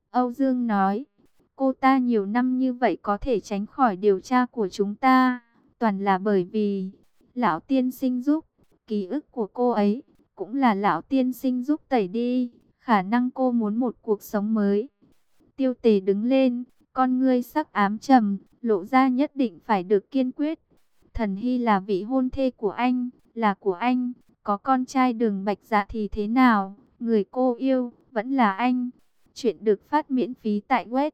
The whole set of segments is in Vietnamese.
Âu Dương nói, cô ta nhiều năm như vậy có thể tránh khỏi điều tra của chúng ta, toàn là bởi vì lão tiên sinh giúp. Ký ức của cô ấy cũng là lão tiên sinh giúp tẩy đi, khả năng cô muốn một cuộc sống mới. Tiêu Tề đứng lên, con ngươi sắc ám trầm, lộ ra nhất định phải được kiên quyết. Thần Hy là vị hôn thê của anh, là của anh, có con trai Đường Bạch Dạ thì thế nào, người cô yêu vẫn là anh. Chuyện được phát miễn phí tại web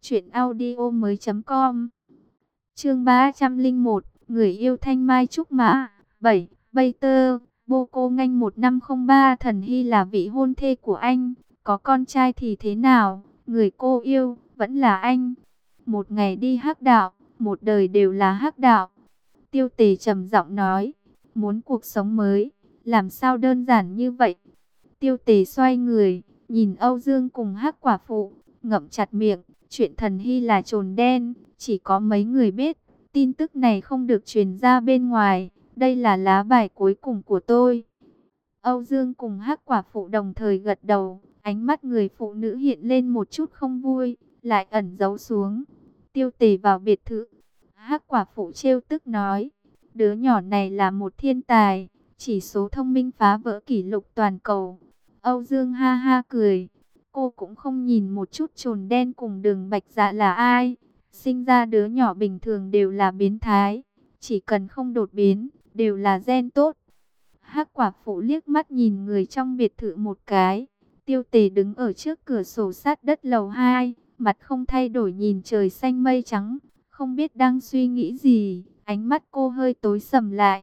truyệnaudiomoi.com. Chương 301, người yêu Thanh Mai trúc mã. 7. Bây tơ, bô cô nganh 1503. Thần Hy là vị hôn thê của anh, có con trai thì thế nào, người cô yêu vẫn là anh. Một ngày đi hắc đạo, một đời đều là hắc đạo. Tiêu Tề trầm giọng nói, muốn cuộc sống mới, làm sao đơn giản như vậy. Tiêu Tề xoay người, nhìn Âu Dương cùng hắc quả phụ, ngậm chặt miệng. Chuyện Thần Hy là trồn đen, chỉ có mấy người biết. Tin tức này không được truyền ra bên ngoài. Đây là lá bài cuối cùng của tôi. Âu Dương cùng hắc quả phụ đồng thời gật đầu. Ánh mắt người phụ nữ hiện lên một chút không vui, lại ẩn giấu xuống. Tiêu Tề vào biệt thự. Hắc quả phụ trêu tức nói, đứa nhỏ này là một thiên tài, chỉ số thông minh phá vỡ kỷ lục toàn cầu. Âu Dương ha ha cười, cô cũng không nhìn một chút trồn đen cùng Đường Bạch Dạ là ai. Sinh ra đứa nhỏ bình thường đều là biến thái, chỉ cần không đột biến, đều là gen tốt. Hắc quả phụ liếc mắt nhìn người trong biệt thự một cái. Tiêu Tề đứng ở trước cửa sổ sát đất lầu 2, mặt không thay đổi nhìn trời xanh mây trắng, không biết đang suy nghĩ gì, ánh mắt cô hơi tối sầm lại.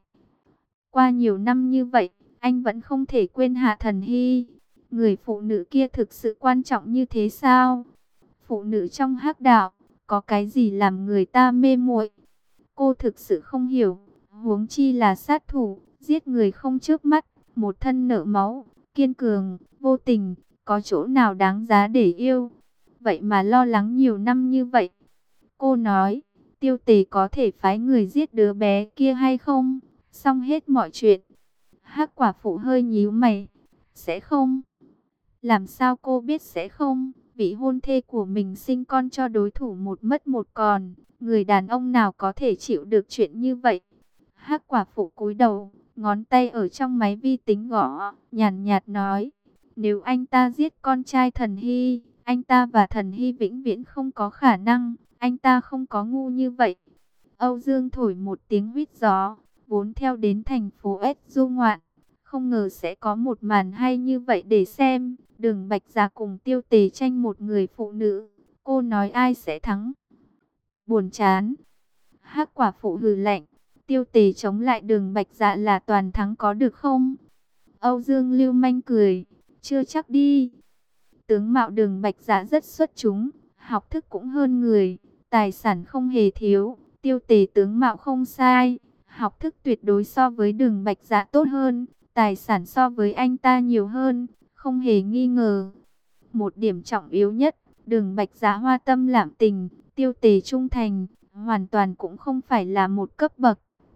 Qua nhiều năm như vậy, anh vẫn không thể quên Hạ Thần Hy. Người phụ nữ kia thực sự quan trọng như thế sao? Phụ nữ trong hắc đạo, có cái gì làm người ta mê muội? Cô thực sự không hiểu, huống chi là sát thủ, giết người không chớp mắt, một thân nợ máu, kiên cường, vô tình, có chỗ nào đáng giá để yêu? Vậy mà lo lắng nhiều năm như vậy. Cô nói, Tiêu Tề có thể phái người giết đứa bé kia hay không? Xong hết mọi chuyện. Hắc quả phụ hơi nhíu mày. Sẽ không? Làm sao cô biết sẽ không? Vị hôn thê của mình sinh con cho đối thủ một mất một còn. Người đàn ông nào có thể chịu được chuyện như vậy? Hắc quả phụ cúi đầu, ngón tay ở trong máy vi tính gõ, nhàn nhạt nói. Nếu anh ta giết con trai Thần Hy, anh ta và Thần Hy vĩnh viễn không có khả năng. Anh ta không có ngu như vậy. Âu Dương thổi một tiếng huýt gió, vốn theo đến thành phố S du ngoạn. Không ngờ sẽ có một màn hay như vậy để xem. Đường Bạch Dạ cùng Tiêu Tề tranh một người phụ nữ. Cô nói ai sẽ thắng? Buồn chán. Hắc quả phụ hừ lạnh. Tiêu Tề chống lại Đường Bạch Dạ là toàn thắng có được không? Âu Dương lưu manh cười. Chưa chắc đi. Tướng mạo Đường Bạch Dạ rất xuất chúng, học thức cũng hơn người, tài sản không hề thiếu. Tiêu Tề tướng mạo không sai, học thức tuyệt đối so với Đường Bạch Dạ tốt hơn, tài sản so với anh ta nhiều hơn, không hề nghi ngờ. Một điểm trọng yếu nhất, Đường Bạch Dạ hoa tâm lãm tình, Tiêu Tề trung thành, hoàn toàn cũng không phải là một cấp bậc.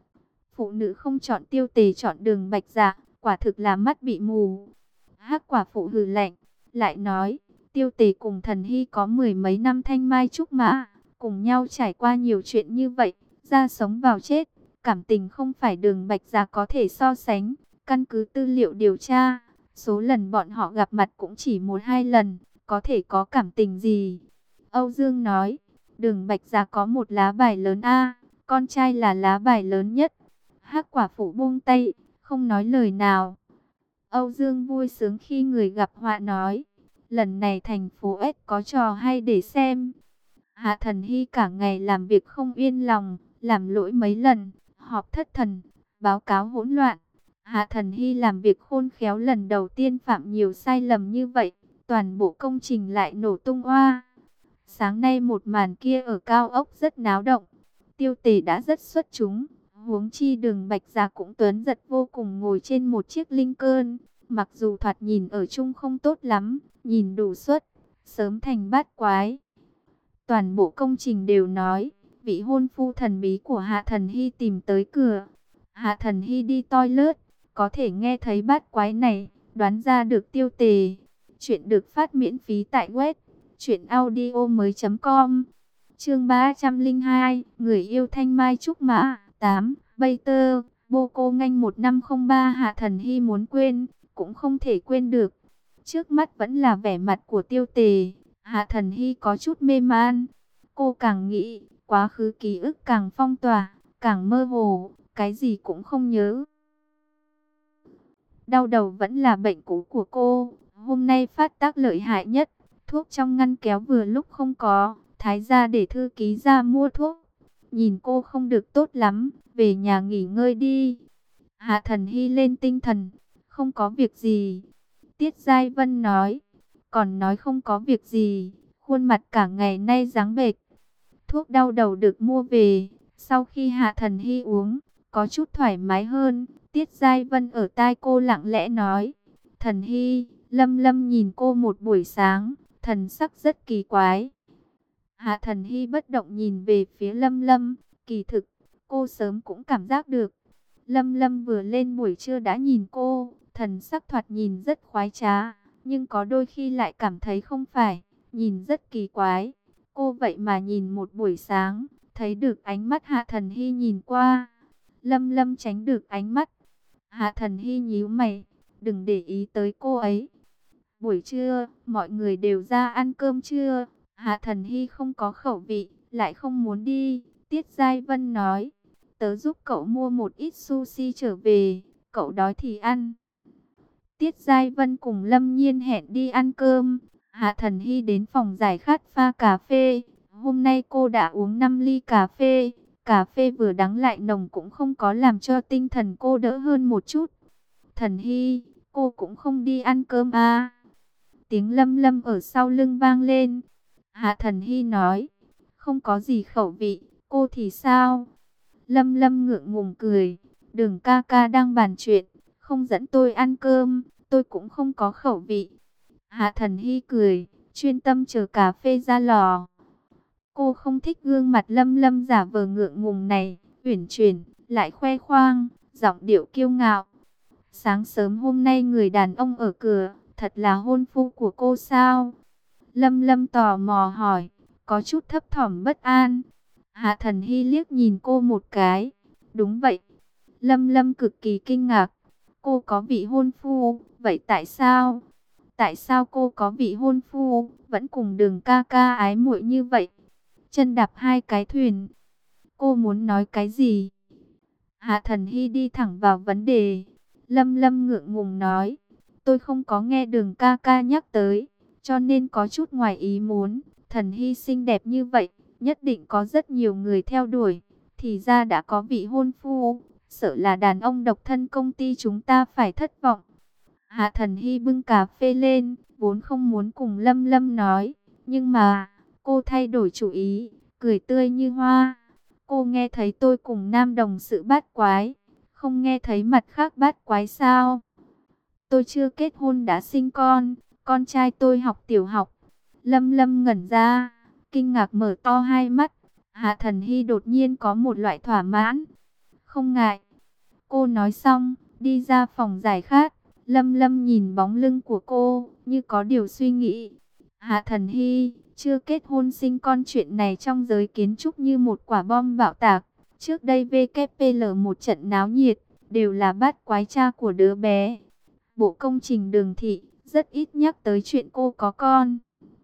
Phụ nữ không chọn Tiêu Tề chọn Đường Bạch Dạ, quả thực là mắt bị mù. Hắc quả phụ hừ lạnh, lại nói, Tiêu Tề cùng Thần Hy có mười mấy năm thanh mai trúc mã, cùng nhau trải qua nhiều chuyện như vậy, ra sống vào chết, cảm tình không phải Đường Bạch Dạ có thể so sánh. Căn cứ tư liệu điều tra, số lần bọn họ gặp mặt cũng chỉ 1-2 lần, có thể có cảm tình gì? Âu Dương nói, Đường Bạch Dạ có một lá bài lớn a, con trai là lá bài lớn nhất. Hắc quả phụ buông tay, không nói lời nào. Âu Dương vui sướng khi người gặp họa nói, lần này thành phố S có trò hay để xem. Hạ Thần Hy cả ngày làm việc không yên lòng, làm lỗi mấy lần, họp thất thần, báo cáo hỗn loạn. Hạ Thần Hy làm việc khôn khéo lần đầu tiên phạm nhiều sai lầm như vậy, toàn bộ công trình lại nổ tung oa. Sáng nay một màn kia ở cao ốc rất náo động, Tiêu Tề đã rất xuất chúng, huống chi Đường Bạch Dạ cũng tuấn giật vô cùng ngồi trên một chiếc Lincoln, mặc dù thoạt nhìn ở chung không tốt lắm, nhìn đủ xuất, sớm thành bát quái. Toàn bộ công trình đều nói, vị hôn phu thần bí của Hạ Thần Hy tìm tới cửa. Hạ Thần Hy đi toilet, có thể nghe thấy bát quái này, đoán ra được Tiêu Tề. Chuyện được phát miễn phí tại web Chuyện audio mới.com. Chương 302, người yêu thanh mai trúc mã. 8. Bây tơ, bô cô nganh 1503. Hạ Thần Hy muốn quên, cũng không thể quên được. Trước mắt vẫn là vẻ mặt của Tiêu Tề. Hạ Thần Hy có chút mê man. Cô càng nghĩ, quá khứ ký ức càng phong tỏa, càng mơ hồ, cái gì cũng không nhớ. Đau đầu vẫn là bệnh cũ của cô, hôm nay phát tác lợi hại nhất. Thuốc trong ngăn kéo vừa lúc không có, Thái gia để thư ký ra mua thuốc. Nhìn cô không được tốt lắm, về nhà nghỉ ngơi đi. Hạ Thần Hy lên tinh thần, không có việc gì. Tiết Giai Vân nói, còn nói không có việc gì, khuôn mặt cả ngày nay ráng bệch. Thuốc đau đầu được mua về, sau khi Hạ Thần Hy uống, có chút thoải mái hơn. Tiết Giai Vân ở tai cô lặng lẽ nói, Thần Hy, Lâm Lâm nhìn cô một buổi sáng, thần sắc rất kỳ quái. Hạ Thần Hy bất động nhìn về phía Lâm Lâm, kỳ thực, cô sớm cũng cảm giác được. Lâm Lâm vừa lên buổi trưa đã nhìn cô, thần sắc thoạt nhìn rất khoái trá, nhưng có đôi khi lại cảm thấy không phải, nhìn rất kỳ quái. Cô vậy mà nhìn một buổi sáng, thấy được ánh mắt Hạ Thần Hy nhìn qua. Lâm Lâm tránh được ánh mắt. Hạ Thần Hy nhíu mày, đừng để ý tới cô ấy. Buổi trưa, mọi người đều ra ăn cơm trưa. Hạ Thần Hy không có khẩu vị, lại không muốn đi. Tiết Giai Vân nói, tớ giúp cậu mua một ít sushi trở về, cậu đói thì ăn. Tiết Giai Vân cùng Lâm Nhiên hẹn đi ăn cơm. Hạ Thần Hy đến phòng giải khát pha cà phê. Hôm nay cô đã uống 5 ly cà phê. Cà phê vừa đắng lại nồng cũng không có làm cho tinh thần cô đỡ hơn một chút. Thần Hy, cô cũng không đi ăn cơm à? Tiếng Lâm Lâm ở sau lưng vang lên. Hạ Thần Hy nói, không có gì khẩu vị, cô thì sao? Lâm Lâm ngượng ngùng cười, Đường ca ca đang bàn chuyện, không dẫn tôi ăn cơm, tôi cũng không có khẩu vị. Hạ Thần Hy cười, chuyên tâm chờ cà phê ra lò. Cô không thích gương mặt Lâm Lâm giả vờ ngượng ngùng này, uyển chuyển, lại khoe khoang, giọng điệu kiêu ngạo. Sáng sớm hôm nay người đàn ông ở cửa, thật là hôn phu của cô sao? Lâm Lâm tò mò hỏi, có chút thấp thỏm bất an. Hạ Thần Hy liếc nhìn cô một cái. Đúng vậy. Lâm Lâm cực kỳ kinh ngạc. Cô có vị hôn phu, vậy tại sao? Tại sao cô có vị hôn phu, vẫn cùng Đường ca ca ái muội như vậy? Chân đạp hai cái thuyền. Cô muốn nói cái gì? Hạ Thần Hy đi thẳng vào vấn đề. Lâm Lâm ngượng ngùng nói, tôi không có nghe Đường ca ca nhắc tới, cho nên có chút ngoài ý muốn. Thần Hy xinh đẹp như vậy, nhất định có rất nhiều người theo đuổi. Thì ra đã có vị hôn phu, sợ là đàn ông độc thân công ty chúng ta phải thất vọng. Hạ Thần Hy bưng cà phê lên, vốn không muốn cùng Lâm Lâm nói, nhưng mà cô thay đổi chủ ý, cười tươi như hoa. Cô nghe thấy tôi cùng nam đồng sự bát quái, không nghe thấy mặt khác bát quái sao? Tôi chưa kết hôn đã sinh con trai tôi học tiểu học. Lâm Lâm ngẩn ra, kinh ngạc mở to hai mắt. Hạ Thần Hy đột nhiên có một loại thỏa mãn. Không ngại. Cô nói xong, đi ra phòng giải khát. Lâm Lâm nhìn bóng lưng của cô, như có điều suy nghĩ. Hạ Thần Hy, chưa kết hôn sinh con chuyện này trong giới kiến trúc như một quả bom bạo tạc. Trước đây VKPL một trận náo nhiệt, đều là bát quái cha của đứa bé. Bộ công trình Đường thị, rất ít nhắc tới chuyện cô có con.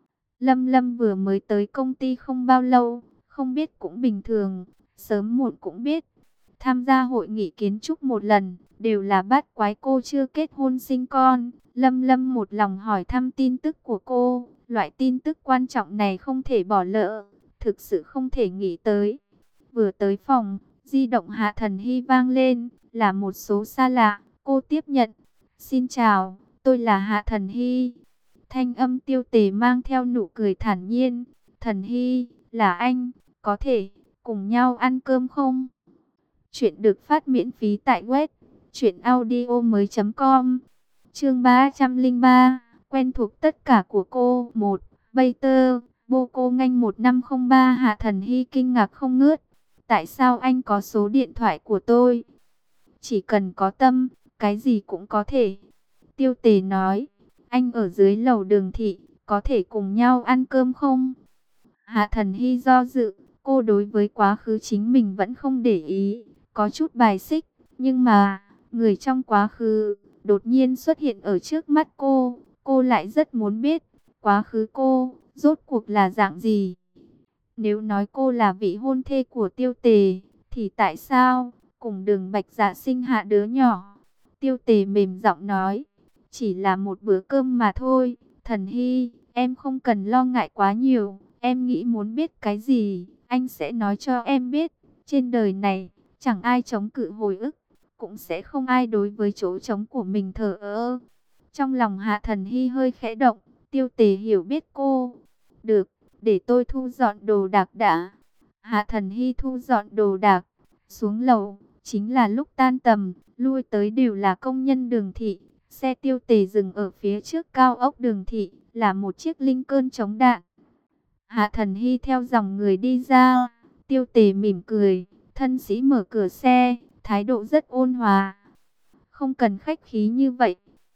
Lâm Lâm vừa mới tới công ty không bao lâu, không biết cũng bình thường, sớm muộn cũng biết. Tham gia hội nghị kiến trúc một lần, đều là bát quái cô chưa kết hôn sinh con. Lâm Lâm một lòng hỏi thăm tin tức của cô, loại tin tức quan trọng này không thể bỏ lỡ, thực sự không thể nghĩ tới. Vừa tới phòng, di động Hạ Thần Hy vang lên, là một số xa lạ, cô tiếp nhận. Xin chào, tôi là Hạ Thần Hy. Thanh âm Tiêu Tề mang theo nụ cười thản nhiên. Thần Hy, là anh, có thể cùng nhau ăn cơm không? Chuyện được phát miễn phí tại web truyệnaudiomoi.com. Chương 303, quen thuộc tất cả của cô. 1. Bây tơ, bô cô nganh 1503. Hạ Thần Hy kinh ngạc không ngớt. Tại sao anh có số điện thoại của tôi? Chỉ cần có tâm, cái gì cũng có thể. Tiêu Tề nói, anh ở dưới lầu Đường thị, có thể cùng nhau ăn cơm không? Hạ Thần Hy do dự, cô đối với quá khứ chính mình vẫn không để ý, có chút bài xích, nhưng mà, người trong quá khứ, đột nhiên xuất hiện ở trước mắt cô lại rất muốn biết, quá khứ cô, rốt cuộc là dạng gì? Nếu nói cô là vị hôn thê của Tiêu Tề, thì tại sao, cùng Đường Bạch Dạ sinh hạ đứa nhỏ? Tiêu Tề mềm giọng nói, chỉ là một bữa cơm mà thôi, Thần Hy, em không cần lo ngại quá nhiều, em nghĩ muốn biết cái gì, anh sẽ nói cho em biết. Trên đời này, chẳng ai chống cự hồi ức, cũng sẽ không ai đối với chỗ trống của mình thờ ơ. Trong lòng Hạ Thần Hy hơi khẽ động, Tiêu Tề hiểu biết cô. Được, để tôi thu dọn đồ đạc đã. Hạ Thần Hy thu dọn đồ đạc, xuống lầu, chính là lúc tan tầm, lui tới đều là công nhân Đường thị. Xe Tiêu Tề dừng ở phía trước cao ốc Đường thị, là một chiếc Lincoln chống đạn. Hạ Thần Hy theo dòng người đi ra, Tiêu Tề mỉm cười, thân sĩ mở cửa xe, thái độ rất ôn hòa. Không cần khách khí như vậy.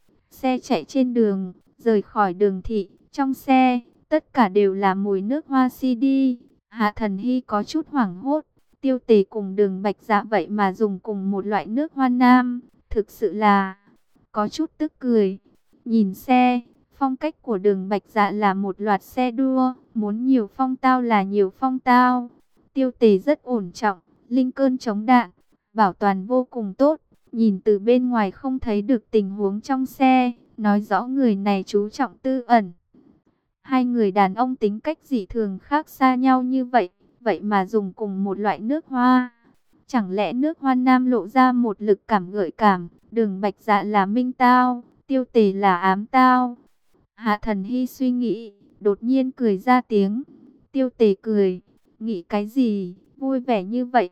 Xe chạy trên đường, rời khỏi Đường thị, trong xe, tất cả đều là mùi nước hoa CD. Hạ Thần Hy có chút hoảng hốt, Tiêu Tề cùng Đường Bạch Dạ vậy mà dùng cùng một loại nước hoa nam, thực sự là có chút tức cười. Nhìn xe, phong cách của Đường Bạch Dạ là một loạt xe đua, muốn nhiều phong tao là nhiều phong tao. Tiêu Tề rất ổn trọng, Lincoln chống đạn, bảo toàn vô cùng tốt. Nhìn từ bên ngoài không thấy được tình huống trong xe, nói rõ người này chú trọng tư ẩn. Hai người đàn ông tính cách dị thường khác xa nhau như vậy, vậy mà dùng cùng một loại nước hoa. Chẳng lẽ nước hoa nam lộ ra một lực cảm gợi cảm, Đường Bạch Dạ là minh tao, Tiêu Tề là ám tao. Hạ Thần Hy suy nghĩ, đột nhiên cười ra tiếng. Tiêu Tề cười, nghĩ cái gì, vui vẻ như vậy?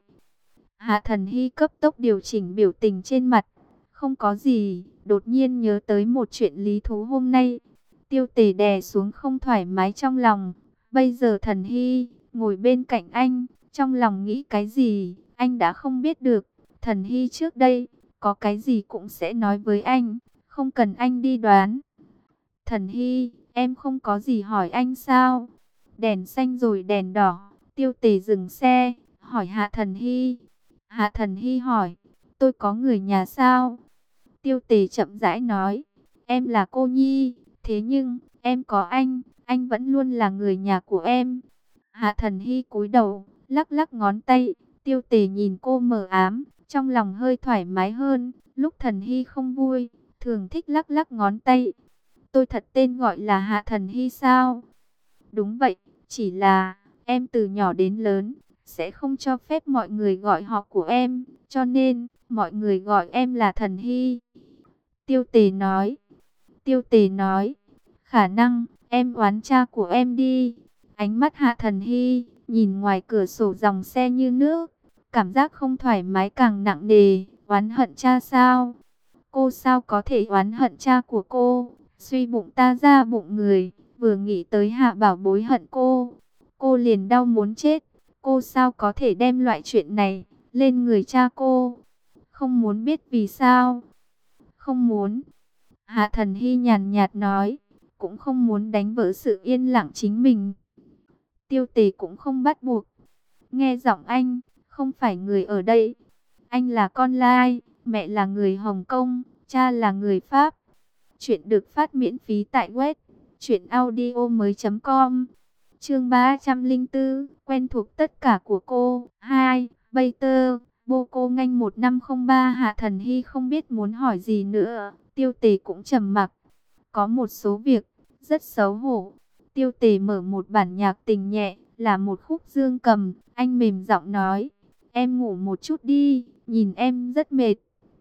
Hạ Thần Hy cấp tốc điều chỉnh biểu tình trên mặt. Không có gì, đột nhiên nhớ tới một chuyện lý thú hôm nay. Tiêu Tề đè xuống không thoải mái trong lòng. Bây giờ Thần Hy ngồi bên cạnh anh, trong lòng nghĩ cái gì, anh đã không biết được. Thần Hy trước đây, có cái gì cũng sẽ nói với anh, không cần anh đi đoán. Thần Hy, em không có gì hỏi anh sao? Đèn xanh rồi đèn đỏ, Tiêu Tề dừng xe, hỏi Hạ Thần Hy. Hạ Thần Hy hỏi, tôi có người nhà sao? Tiêu Tề chậm rãi nói, em là cô nhi, thế nhưng, em có anh vẫn luôn là người nhà của em. Hạ Thần Hy cúi đầu, lắc lắc ngón tay, Tiêu Tề nhìn cô mờ ám, trong lòng hơi thoải mái hơn. Lúc Thần Hy không vui, thường thích lắc lắc ngón tay. Tôi thật tên gọi là Hạ Thần Hy sao? Đúng vậy, chỉ là em từ nhỏ đến lớn sẽ không cho phép mọi người gọi họ của em, cho nên mọi người gọi em là Thần Hy. Tiêu Tề nói. Tiêu Tề nói, khả năng em oán cha của em đi. Ánh mắt Hạ Thần Hy nhìn ngoài cửa sổ dòng xe như nước, cảm giác không thoải mái càng nặng nề. Oán hận cha sao? Cô sao có thể oán hận cha của cô? Suy bụng ta ra bụng người, vừa nghĩ tới Hạ Bảo Bối hận cô liền đau muốn chết. Cô sao có thể đem loại chuyện này lên người cha cô? Không muốn biết vì sao? Không muốn. Hạ Thần Hy nhàn nhạt nói, cũng không muốn đánh vỡ sự yên lặng chính mình. Tiêu Tề cũng không bắt buộc. Nghe giọng anh, không phải người ở đây. Anh là con Lai, mẹ là người Hồng Kông, cha là người Pháp. Chuyện được phát miễn phí tại web truyệnaudiomoi.com. Chương 304, quen thuộc tất cả của cô. 2. Peter, Boko Nganh 1503. Hạ Thần Hy không biết muốn hỏi gì nữa. Tiêu Tề cũng trầm mặc. Có một số việc rất xấu hổ. Tiêu Tề mở một bản nhạc tình nhẹ, là một khúc dương cầm. Anh mềm giọng nói, em ngủ một chút đi, nhìn em rất mệt.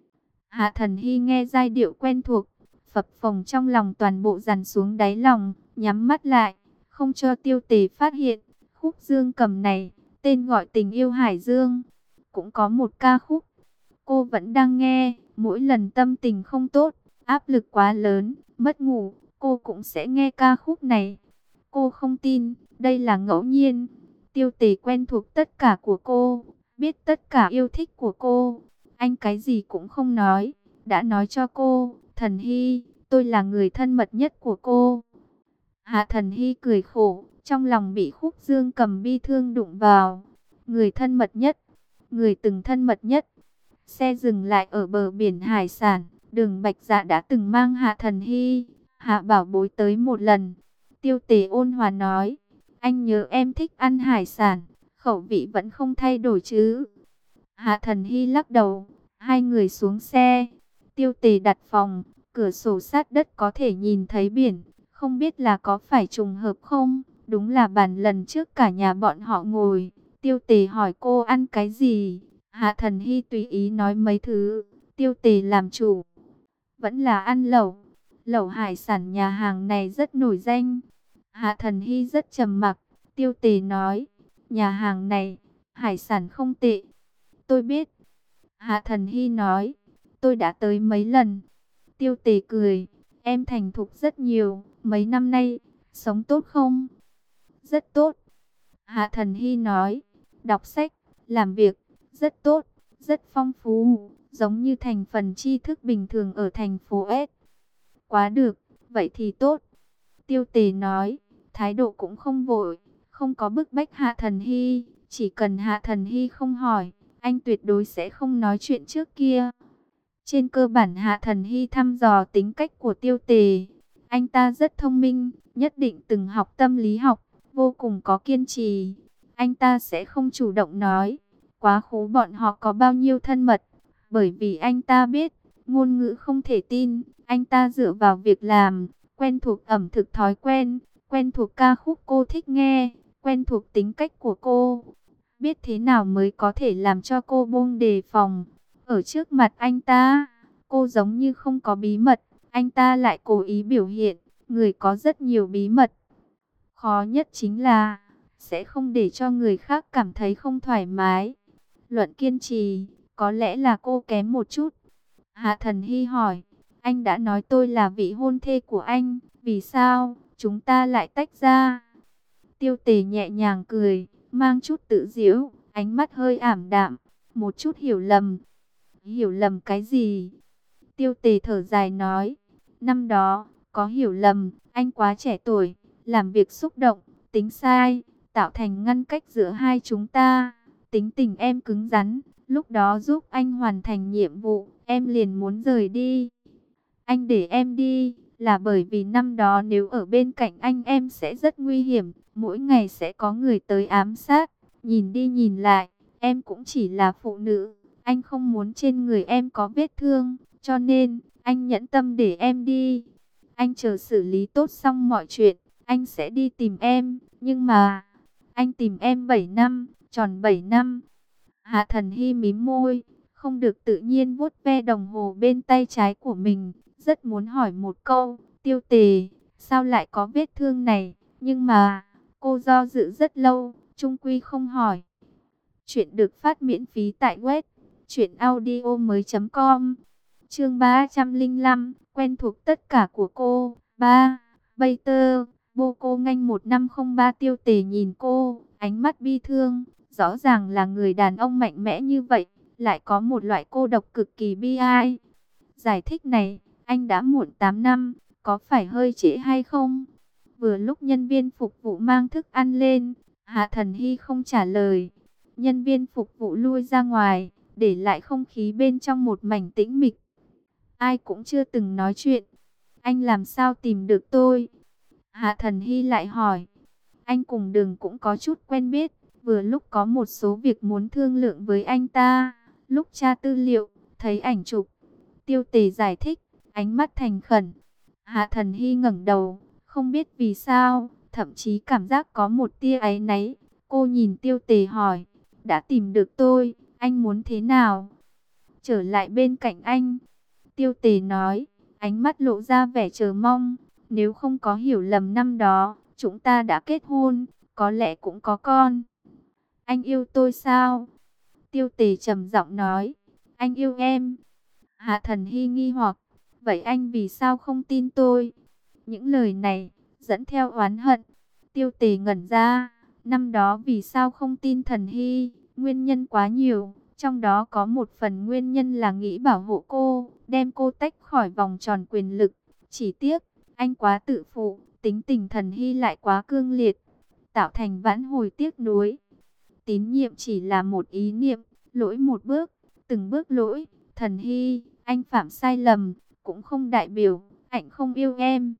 Hạ Thần Hy nghe giai điệu quen thuộc, phập phồng trong lòng toàn bộ dằn xuống đáy lòng, nhắm mắt lại, không cho Tiêu Tề phát hiện. Khúc dương cầm này, tên gọi Tình Yêu Hải Dương, cũng có một ca khúc. Cô vẫn đang nghe, mỗi lần tâm tình không tốt, áp lực quá lớn, mất ngủ, cô cũng sẽ nghe ca khúc này. Cô không tin, đây là ngẫu nhiên. Tiêu Tề quen thuộc tất cả của cô, biết tất cả yêu thích của cô. Anh cái gì cũng không nói, đã nói cho cô, Thần Hy, tôi là người thân mật nhất của cô. Hạ Thần Hy cười khổ, trong lòng bị Khúc Dương Cầm bi thương đụng vào. Người thân mật nhất, người từng thân mật nhất. Xe dừng lại ở bờ biển hải sản, Đường Bạch Dạ đã từng mang Hạ Thần Hy, Hạ Bảo Bối tới một lần. Tiêu Tề ôn hòa nói, anh nhớ em thích ăn hải sản, khẩu vị vẫn không thay đổi chứ? Hạ Thần Hy lắc đầu, hai người xuống xe. Tiêu Tề đặt phòng, cửa sổ sát đất có thể nhìn thấy biển, không biết là có phải trùng hợp không? Đúng là bàn lần trước cả nhà bọn họ ngồi. Tiêu Tề hỏi cô ăn cái gì? Hạ Thần Hy tùy ý nói mấy thứ. Tiêu Tề làm chủ, vẫn là ăn lẩu. Lẩu hải sản nhà hàng này rất nổi danh. Hạ Thần Hy rất trầm mặc. Tiêu Tề nói, nhà hàng này, hải sản không tệ. Tôi biết. Hạ Thần Hy nói, tôi đã tới mấy lần. Tiêu Tề cười, em thành thục rất nhiều. Mấy năm nay, sống tốt không? Rất tốt. Hạ Thần Hy nói, đọc sách, làm việc, rất tốt, rất phong phú, giống như thành phần tri thức bình thường ở thành phố S. Quá được, vậy thì tốt. Tiêu Tề nói, thái độ cũng không vội, không có bức bách Hạ Thần Hy, chỉ cần Hạ Thần Hy không hỏi, anh tuyệt đối sẽ không nói chuyện trước kia. Trên cơ bản Hạ Thần Hy thăm dò tính cách của Tiêu Tề. Anh ta rất thông minh, nhất định từng học tâm lý học, vô cùng có kiên trì. Anh ta sẽ không chủ động nói quá khứ bọn họ có bao nhiêu thân mật, bởi vì anh ta biết, ngôn ngữ không thể tin. Anh ta dựa vào việc làm, quen thuộc ẩm thực thói quen, quen thuộc ca khúc cô thích nghe, quen thuộc tính cách của cô. Biết thế nào mới có thể làm cho cô buông đề phòng. Ở trước mặt anh ta, cô giống như không có bí mật, anh ta lại cố ý biểu hiện, người có rất nhiều bí mật. Khó nhất chính là, sẽ không để cho người khác cảm thấy không thoải mái. Luận kiên trì, có lẽ là cô kém một chút. Hạ Thần Hy hỏi, anh đã nói tôi là vị hôn thê của anh, vì sao chúng ta lại tách ra? Tiêu Tề nhẹ nhàng cười, mang chút tự giễu, ánh mắt hơi ảm đạm, một chút hiểu lầm. Hiểu lầm cái gì? Tiêu Tề thở dài nói, năm đó, có hiểu lầm, anh quá trẻ tuổi, làm việc xúc động, tính sai, tạo thành ngăn cách giữa hai chúng ta. Tính tình em cứng rắn, lúc đó giúp anh hoàn thành nhiệm vụ, em liền muốn rời đi. Anh để em đi, là bởi vì năm đó nếu ở bên cạnh anh em sẽ rất nguy hiểm, mỗi ngày sẽ có người tới ám sát, nhìn đi nhìn lại, em cũng chỉ là phụ nữ. Anh không muốn trên người em có vết thương, cho nên, anh nhẫn tâm để em đi. Anh chờ xử lý tốt xong mọi chuyện, anh sẽ đi tìm em, nhưng mà, anh tìm em 7 năm, tròn 7 năm. Hạ Thần Hy mím môi, không được tự nhiên vuốt ve đồng hồ bên tay trái của mình, rất muốn hỏi một câu, Tiêu Tề, sao lại có vết thương này, nhưng mà, cô do dự rất lâu, chung quy không hỏi. Chuyện được phát miễn phí tại web truyệnaudiomoi.com. Chương 305, quen thuộc tất cả của cô. 3. Bây tơ, vô cô nganh 1503. Tiêu Tề nhìn cô, ánh mắt bi thương, rõ ràng là người đàn ông mạnh mẽ như vậy, lại có một loại cô độc cực kỳ bi ai. Giải thích này, anh đã muộn 8 năm, có phải hơi trễ hay không? Vừa lúc nhân viên phục vụ mang thức ăn lên, Hạ Thần Hy không trả lời. Nhân viên phục vụ lui ra ngoài, để lại không khí bên trong một mảnh tĩnh mịch. Ai cũng chưa từng nói chuyện. Anh làm sao tìm được tôi? Hạ Thần Hy lại hỏi. Anh cùng Đường cũng có chút quen biết, vừa lúc có một số việc muốn thương lượng với anh ta. Lúc tra tư liệu, thấy ảnh chụp. Tiêu Tề giải thích, ánh mắt thành khẩn. Hạ Thần Hy ngẩng đầu, không biết vì sao, thậm chí cảm giác có một tia áy náy. Cô nhìn Tiêu Tề hỏi, đã tìm được tôi, anh muốn thế nào? Trở lại bên cạnh anh. Tiêu Tề nói, ánh mắt lộ ra vẻ chờ mong. Nếu không có hiểu lầm năm đó, chúng ta đã kết hôn, có lẽ cũng có con. Anh yêu tôi sao? Tiêu Tề trầm giọng nói, anh yêu em. Hạ Thần Hy nghi hoặc, vậy anh vì sao không tin tôi? Những lời này, dẫn theo oán hận. Tiêu Tề ngẩn ra, năm đó vì sao không tin Thần Hy? Nguyên nhân quá nhiều, trong đó có một phần nguyên nhân là nghĩ bảo hộ cô, đem cô tách khỏi vòng tròn quyền lực. Chỉ tiếc, anh quá tự phụ, tính tình Thần Hy lại quá cương liệt, tạo thành vãn hồi tiếc nuối. Tín nhiệm chỉ là một ý niệm, lỗi một bước, từng bước lỗi. Thần Hy, anh phạm sai lầm, cũng không đại biểu anh không yêu em.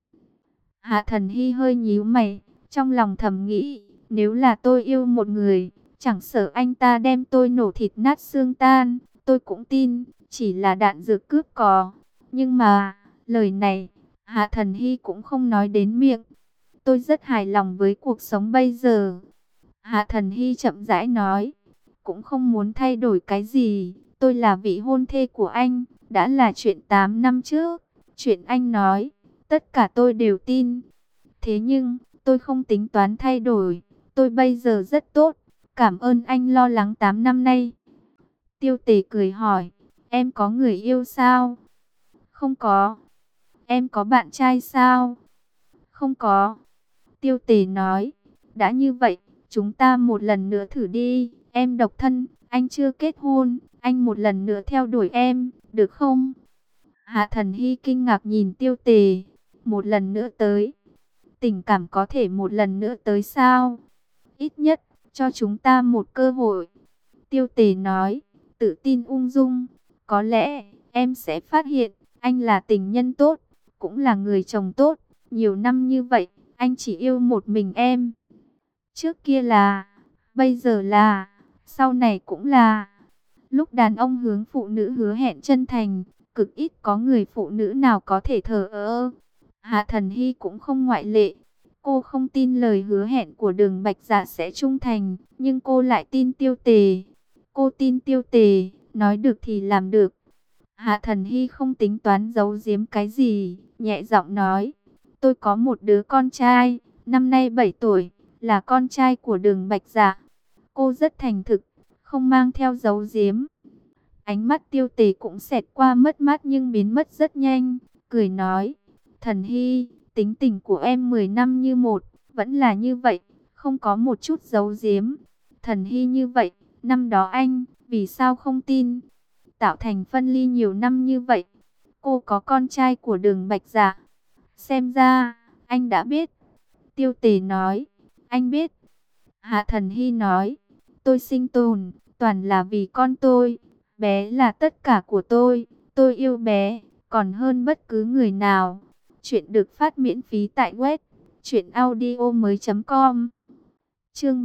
Hạ Thần Hy hơi nhíu mày, trong lòng thầm nghĩ, nếu là tôi yêu một người, chẳng sợ anh ta đem tôi nổ thịt nát xương tan, tôi cũng tin, chỉ là đạn dược cướp cò. Nhưng mà, lời này, Hạ Thần Hy cũng không nói đến miệng. Tôi rất hài lòng với cuộc sống bây giờ. Hạ Thần Hy chậm rãi nói, cũng không muốn thay đổi cái gì. Tôi là vị hôn thê của anh, đã là chuyện 8 năm trước. Chuyện anh nói, tất cả tôi đều tin. Thế nhưng, tôi không tính toán thay đổi. Tôi bây giờ rất tốt. Cảm ơn anh lo lắng 8 năm nay. Tiêu Tề cười hỏi, em có người yêu sao? Không có. Em có bạn trai sao? Không có. Tiêu Tề nói, đã như vậy, chúng ta một lần nữa thử đi. Em độc thân, anh chưa kết hôn, anh một lần nữa theo đuổi em, được không? Hạ Thần Hy kinh ngạc nhìn Tiêu Tề, một lần nữa tới. Tình cảm có thể một lần nữa tới sao? Ít nhất, cho chúng ta một cơ hội. Tiêu Tề nói, tự tin ung dung. Có lẽ, em sẽ phát hiện, anh là tình nhân tốt, cũng là người chồng tốt. Nhiều năm như vậy, anh chỉ yêu một mình em. Trước kia là, bây giờ là, sau này cũng là. Lúc đàn ông hướng phụ nữ hứa hẹn chân thành, cực ít có người phụ nữ nào có thể thờ ơ. Hạ Thần Hy cũng không ngoại lệ. Cô không tin lời hứa hẹn của Đường Bạch Dạ sẽ trung thành, nhưng cô lại tin Tiêu Tề. Cô tin Tiêu Tề, nói được thì làm được. Hạ Thần Hy không tính toán giấu giếm cái gì, nhẹ giọng nói, tôi có một đứa con trai, năm nay 7 tuổi, là con trai của Đường Bạch Dạ. Cô rất thành thực, không mang theo giấu giếm. Ánh mắt Tiêu Tề cũng xẹt qua mất mát nhưng biến mất rất nhanh, cười nói, Thần Hy, tính tình của em 10 năm như một, vẫn là như vậy, không có một chút giấu giếm. Thần Hy như vậy, năm đó anh, vì sao không tin? Tạo thành phân ly nhiều năm như vậy, cô có con trai của Đường Bạch Dạ. Xem ra, anh đã biết. Tiêu Tề nói, anh biết. Hạ Thần Hy nói, tôi sinh tồn, toàn là vì con tôi. Bé là tất cả của tôi yêu bé, còn hơn bất cứ người nào. Chuyện được phát miễn phí tại web truyệnaudiomoi.com. Chương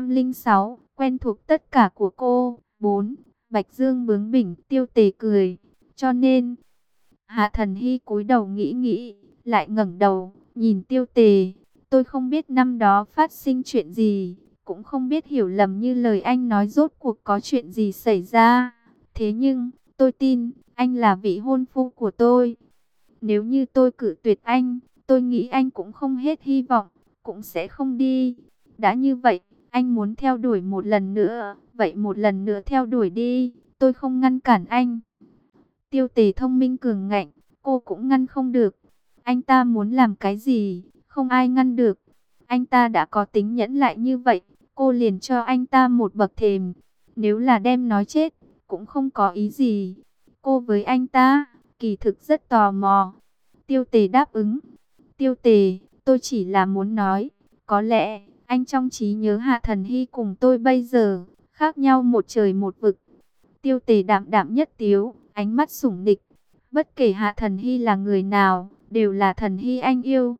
306, quen thuộc tất cả của cô. 4. Bạch Dương bướng bỉnh. Tiêu Tề cười. Cho nên, Hạ Thần Hy cúi đầu nghĩ, lại ngẩng đầu, nhìn Tiêu Tề. Tôi không biết năm đó phát sinh chuyện gì, cũng không biết hiểu lầm như lời anh nói rốt cuộc có chuyện gì xảy ra. Thế nhưng, tôi tin, anh là vị hôn phu của tôi. Nếu như tôi cự tuyệt anh, tôi nghĩ anh cũng không hết hy vọng, cũng sẽ không đi. Đã như vậy, anh muốn theo đuổi một lần nữa, vậy một lần nữa theo đuổi đi, tôi không ngăn cản anh. Tiêu Tề thông minh cường ngạnh, cô cũng ngăn không được. Anh ta muốn làm cái gì, không ai ngăn được. Anh ta đã có tính nhẫn lại như vậy, cô liền cho anh ta một bậc thềm. Nếu là đem nói chết, cũng không có ý gì. Cô với anh ta, kỳ thực rất tò mò. Tiêu Tề đáp ứng. Tiêu Tề, tôi chỉ là muốn nói, có lẽ anh trong trí nhớ Hạ Thần Hy cùng tôi bây giờ khác nhau một trời một vực. Tiêu Tề đạm đạm nhất tiếu, ánh mắt sủng nịch. Bất kể Hạ Thần Hy là người nào, đều là Thần Hy anh yêu.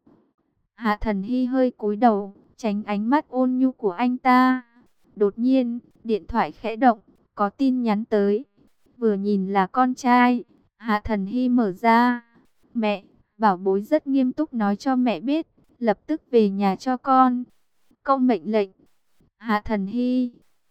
Hạ Thần Hy hơi cúi đầu, tránh ánh mắt ôn nhu của anh ta. Đột nhiên, điện thoại khẽ động, có tin nhắn tới. Vừa nhìn là con trai, Hạ Thần Hy mở ra. Mẹ, bảo bối rất nghiêm túc nói cho mẹ biết, lập tức về nhà cho con. Câu mệnh lệnh. Hạ Thần Hy.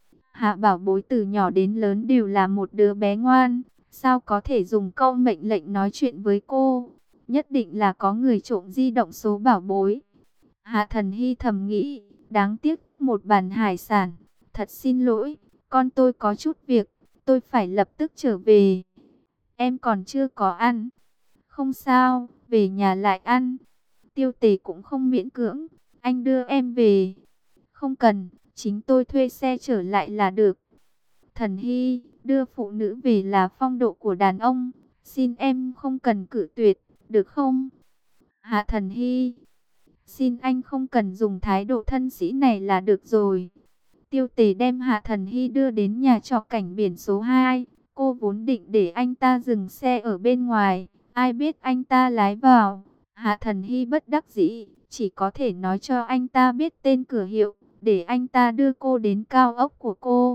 Hạ bảo bối từ nhỏ đến lớn đều là một đứa bé ngoan. Sao có thể dùng câu mệnh lệnh nói chuyện với cô? Nhất định là có người trộm di động số bảo bối. Hạ Thần Hy thầm nghĩ, đáng tiếc một bàn hải sản. Thật xin lỗi, con tôi có chút việc, tôi phải lập tức trở về. Em còn chưa có ăn. Không sao, về nhà lại ăn. Tiêu Tề cũng không miễn cưỡng, anh đưa em về. Không cần, chính tôi thuê xe trở lại là được. Thần Hy, đưa phụ nữ về là phong độ của đàn ông. Xin em không cần cự tuyệt, được không? Hạ Thần Hy, Xin anh không cần dùng thái độ thân sĩ này là được rồi. Tiêu Tề đem Hạ Thần Hy đưa đến nhà trọ cảnh biển số 2. Cô vốn định để anh ta dừng xe ở bên ngoài. Ai biết anh ta lái vào. Hạ Thần Hy bất đắc dĩ, chỉ có thể nói cho anh ta biết tên cửa hiệu, để anh ta đưa cô đến cao ốc của cô.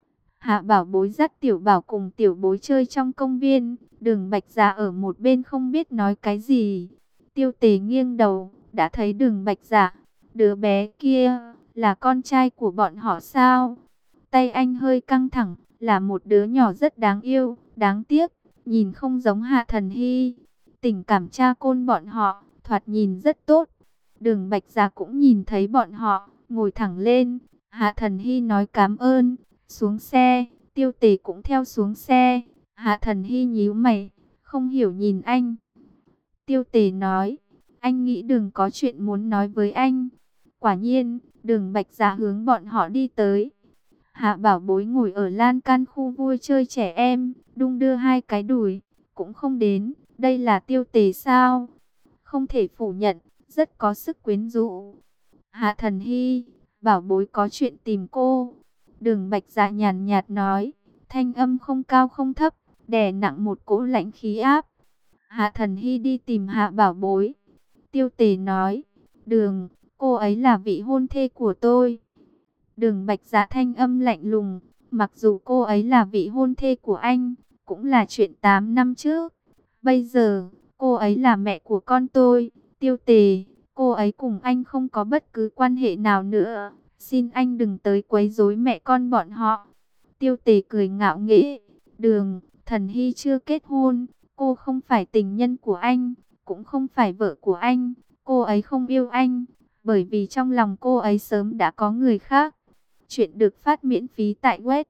Hạ Bảo Bối dắt Tiểu Bảo cùng Tiểu Bối chơi trong công viên. Đường Bạch Dạ ở một bên không biết nói cái gì. Tiêu Tề nghiêng đầu, đã thấy Đường Bạch Dạ. Đứa bé kia là con trai của bọn họ sao? Tay anh hơi căng thẳng, là một đứa nhỏ rất đáng yêu, đáng tiếc, nhìn không giống Hạ Thần Hy. Tình cảm cha con bọn họ, thoạt nhìn rất tốt. Đường Bạch Dạ cũng nhìn thấy bọn họ, ngồi thẳng lên. Hạ Thần Hy nói cảm ơn, xuống xe. Tiêu Tề cũng theo xuống xe. Hạ Thần Hy nhíu mày, không hiểu nhìn anh. Tiêu Tề nói, anh nghĩ Đường có chuyện muốn nói với anh. Quả nhiên, Đường Bạch Dạ hướng bọn họ đi tới. Hạ Bảo Bối ngồi ở lan can khu vui chơi trẻ em, đung đưa hai cái đùi, cũng không đến. Đây là Tiêu Tề sao? Không thể phủ nhận, rất có sức quyến rũ. Hạ Thần Hy, Bảo Bối có chuyện tìm cô. Đường Bạch Dạ nhàn nhạt nói, thanh âm không cao không thấp, đè nặng một cỗ lãnh khí áp. Hạ Thần Hy đi tìm Hạ Bảo Bối. Tiêu Tề nói, Đường, cô ấy là vị hôn thê của tôi. Đường Bạch Dạ thanh âm lạnh lùng, mặc dù cô ấy là vị hôn thê của anh, cũng là chuyện 8 năm trước. Bây giờ, cô ấy là mẹ của con tôi. Tiêu Tề, cô ấy cùng anh không có bất cứ quan hệ nào nữa. Xin anh đừng tới quấy rối mẹ con bọn họ. Tiêu Tề cười ngạo nghễ. Đường, Thần Hy chưa kết hôn. Cô không phải tình nhân của anh, cũng không phải vợ của anh. Cô ấy không yêu anh, bởi vì trong lòng cô ấy sớm đã có người khác. Chuyện được phát miễn phí tại web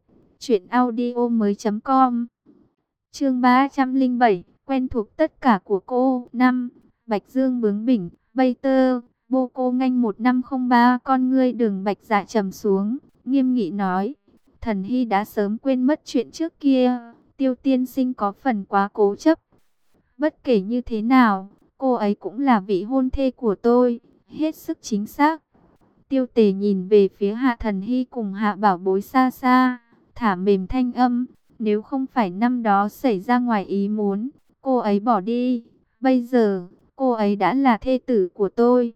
truyệnaudiomoi.com. Chương 307, quen thuộc tất cả của cô. 5. Bạch Dương bướng bỉnh, Bay Tơ, Bô Cô Nganh 1503. Con ngươi Đường Bạch Dạ trầm xuống, nghiêm nghị nói, Thần Hy đã sớm quên mất chuyện trước kia. Tiêu tiên sinh có phần quá cố chấp. Bất kể như thế nào, cô ấy cũng là vị hôn thê của tôi, hết sức chính xác. Tiêu Tề nhìn về phía Hạ Thần Hy cùng Hạ Bảo Bối xa xa, thả mềm thanh âm, nếu không phải năm đó xảy ra ngoài ý muốn, cô ấy bỏ đi, bây giờ, cô ấy đã là thê tử của tôi.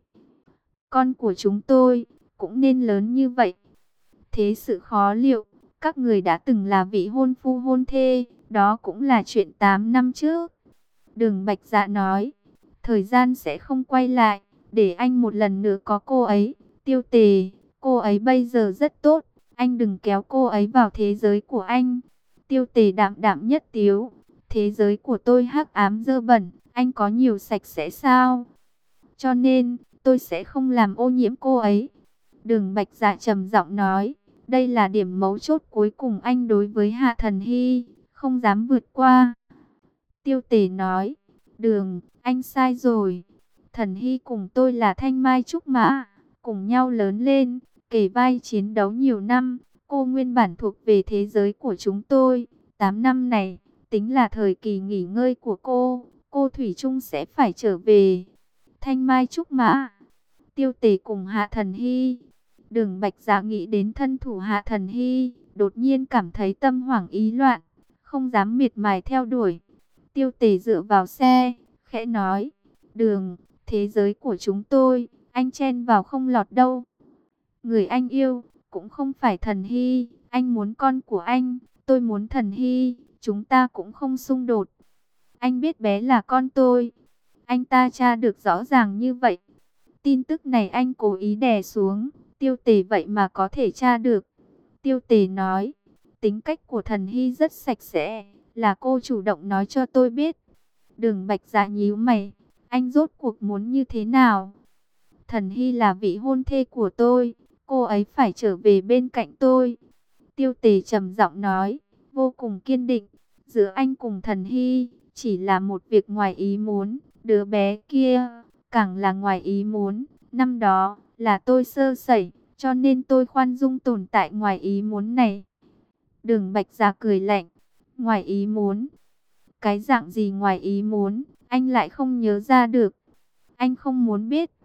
Con của chúng tôi, cũng nên lớn như vậy. Thế sự khó liệu, các người đã từng là vị hôn phu hôn thê, đó cũng là chuyện 8 năm trước. Đường Bạch Dạ nói, thời gian sẽ không quay lại, để anh một lần nữa có cô ấy. Tiêu Tề, cô ấy bây giờ rất tốt, anh đừng kéo cô ấy vào thế giới của anh. Tiêu Tề đạm đạm nhất tiếu, thế giới của tôi hắc ám dơ bẩn, anh có nhiều sạch sẽ sao? Cho nên, tôi sẽ không làm ô nhiễm cô ấy. Đường Bạch Dạ trầm giọng nói, đây là điểm mấu chốt cuối cùng anh đối với Hạ Thần Hy, không dám vượt qua. Tiêu Tề nói, Đường, anh sai rồi. Thần Hy cùng tôi là thanh mai trúc mã, cùng nhau lớn lên, kề vai chiến đấu nhiều năm. Cô nguyên bản thuộc về thế giới của chúng tôi. 8 năm này, tính là thời kỳ nghỉ ngơi của cô thủy chung sẽ phải trở về. Thanh mai trúc mã, Tiêu Tề cùng Hạ Thần Hy. Đường Bạch Dạ nghĩ đến thân thủ Hạ Thần Hy, đột nhiên cảm thấy tâm hoảng ý loạn, không dám miệt mài theo đuổi. Tiêu Tề dựa vào xe, khẽ nói, Đường, thế giới của chúng tôi, anh chen vào không lọt đâu. Người anh yêu, cũng không phải Thần Hy, anh muốn con của anh, tôi muốn Thần Hy, chúng ta cũng không xung đột. Anh biết bé là con tôi, anh ta tra được rõ ràng như vậy. Tin tức này anh cố ý đè xuống, Tiêu Tề vậy mà có thể tra được. Tiêu Tề nói, tính cách của Thần Hy rất sạch sẽ, là cô chủ động nói cho tôi biết. Đường Bạch Dạ nhíu mày, anh rốt cuộc muốn như thế nào? Thần Hy là vị hôn thê của tôi, cô ấy phải trở về bên cạnh tôi. Tiêu Tề trầm giọng nói, vô cùng kiên định, giữa anh cùng Thần Hy, chỉ là một việc ngoài ý muốn, đứa bé kia, càng là ngoài ý muốn. Năm đó, là tôi sơ sẩy, cho nên tôi khoan dung tồn tại ngoài ý muốn này. Đường Bạch Dạ cười lạnh, ngoài ý muốn? Cái dạng gì ngoài ý muốn, anh lại không nhớ ra được. Anh không muốn biết.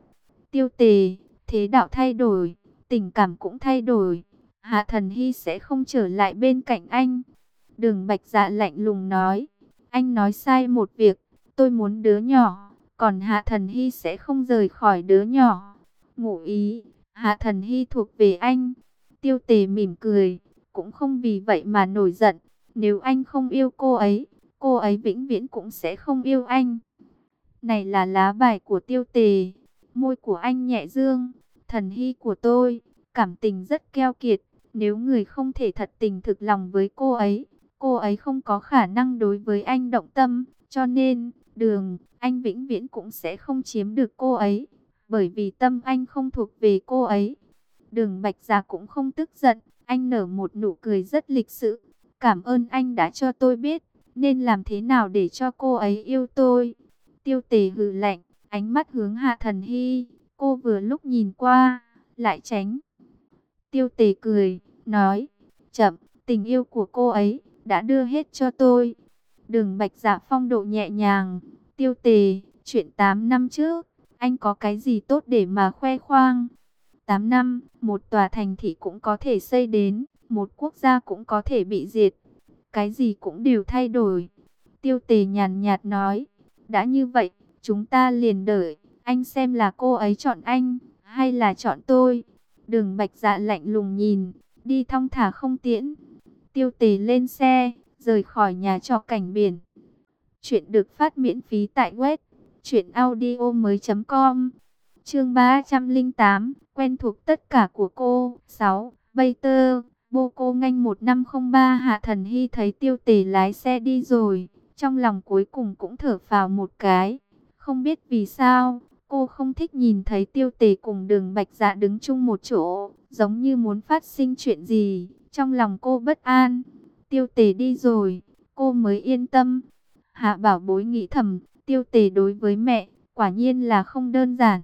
Tiêu Tề, thế đạo thay đổi, tình cảm cũng thay đổi. Hạ Thần Hy sẽ không trở lại bên cạnh anh. Đường Bạch Dạ lạnh lùng nói. Anh nói sai một việc, tôi muốn đứa nhỏ, còn Hạ Thần Hy sẽ không rời khỏi đứa nhỏ. Ngụ ý, Hạ Thần Hy thuộc về anh. Tiêu Tề mỉm cười, cũng không vì vậy mà nổi giận. Nếu anh không yêu cô ấy vĩnh viễn cũng sẽ không yêu anh. Này là lá bài của Tiêu Tề. Môi của anh nhẹ dương. Thần Hy của tôi, cảm tình rất keo kiệt. Nếu người không thể thật tình thực lòng với cô ấy không có khả năng đối với anh động tâm. Cho nên, anh vĩnh viễn cũng sẽ không chiếm được cô ấy. Bởi vì tâm anh không thuộc về cô ấy. Đường Bạch Dạ cũng không tức giận. Anh nở một nụ cười rất lịch sự. Cảm ơn anh đã cho tôi biết nên làm thế nào để cho cô ấy yêu tôi. Tiêu Tề hừ lạnh, ánh mắt hướng Hạ Thần Hy. Cô vừa lúc nhìn qua, lại tránh. Tiêu Tề cười, nói, chậm, tình yêu của cô ấy đã đưa hết cho tôi. Đường Bạch Dạ phong độ nhẹ nhàng. Tiêu Tề, chuyện 8 năm trước, anh có cái gì tốt để mà khoe khoang? 8 năm, một tòa thành thị cũng có thể xây đến, một quốc gia cũng có thể bị diệt. Cái gì cũng đều thay đổi. Tiêu Tề nhàn nhạt nói, đã như vậy, chúng ta liền đợi, anh xem là cô ấy chọn anh, hay là chọn tôi. Đường Bạch Dạ lạnh lùng nhìn, đi thong thả không tiễn. Tiêu Tề lên xe, rời khỏi nhà trọ cảnh biển. Chuyện được phát miễn phí tại web truyệnaudiomoi.com. Chương 308, quen thuộc tất cả của cô. 6. Bater, Boko Nganh 1503. Hạ Thần Hy thấy Tiêu Tề lái xe đi rồi, trong lòng cuối cùng cũng thở phào một cái. Không biết vì sao, cô không thích nhìn thấy Tiêu Tề cùng Đường Bạch Dạ đứng chung một chỗ, giống như muốn phát sinh chuyện gì. Trong lòng cô bất an. Tiêu Tề đi rồi, cô mới yên tâm. Hạ Bảo Bối nghĩ thầm, Tiêu Tề đối với mẹ, quả nhiên là không đơn giản.